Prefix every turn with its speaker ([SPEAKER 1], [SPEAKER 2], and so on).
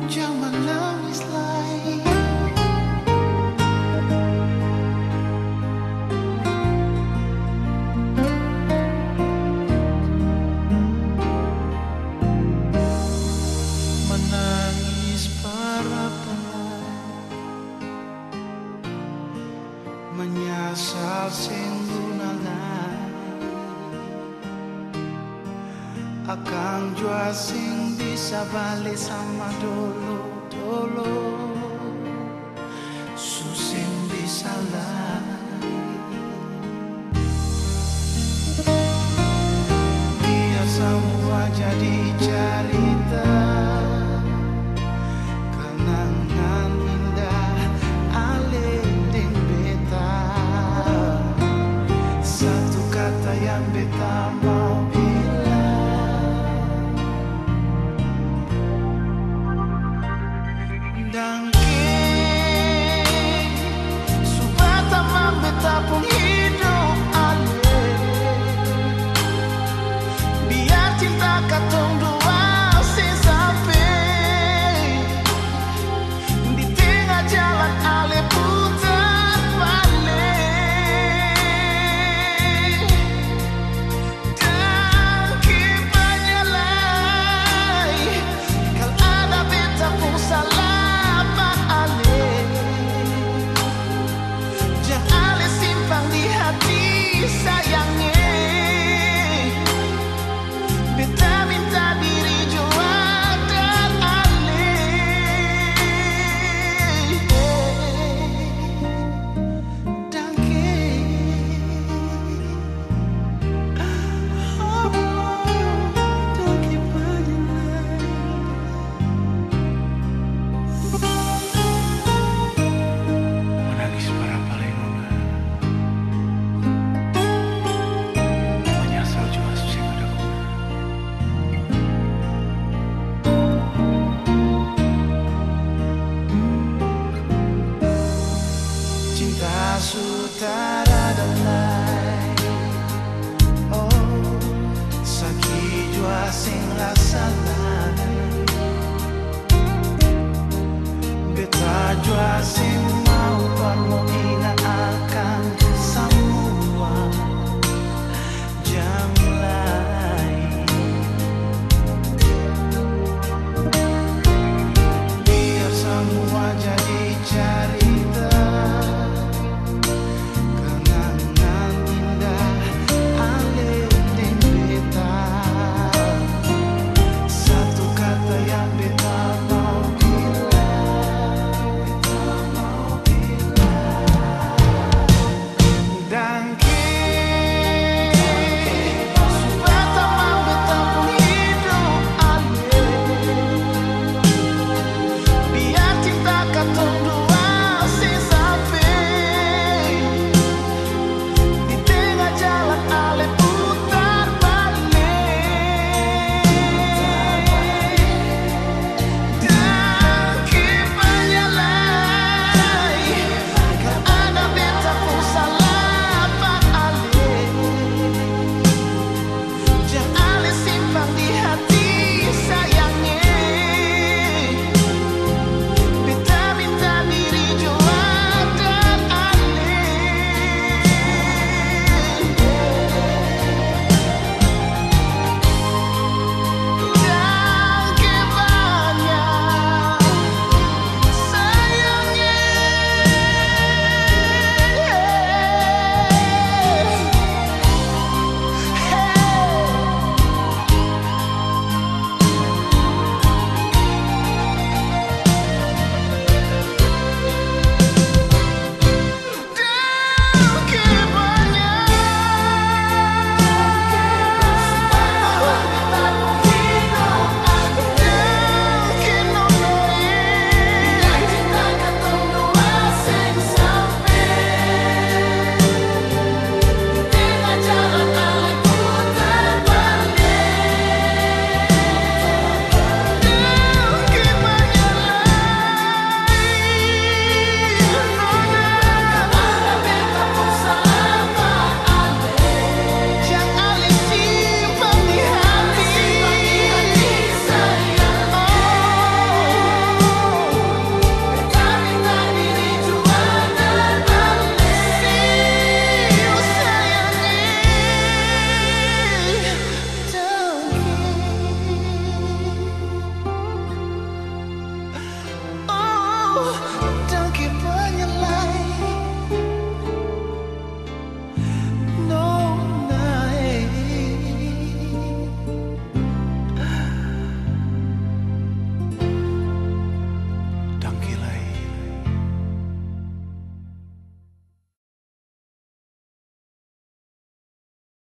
[SPEAKER 1] Jangan nangis lagi. Menangis para pelai, menyasal singgunalai, akan jua sing bisa balik sama dulu susing bisa lari. Biar semua jadi cerita, kenangan indah alending beta. Satu kata yang beta mau pun hidup ale, biar cinta katong dua sampai di tengah jalan ale putar balik. Dan kepanyalai kal ada beta pun salah pak ale. Jangan di hati sayangnya, beta minta diri jua dan ale. Danke, oh, danke banyak. Menangis para palenona, sutara dalai, oh sakit jua sing rasa lagi, beta jua sing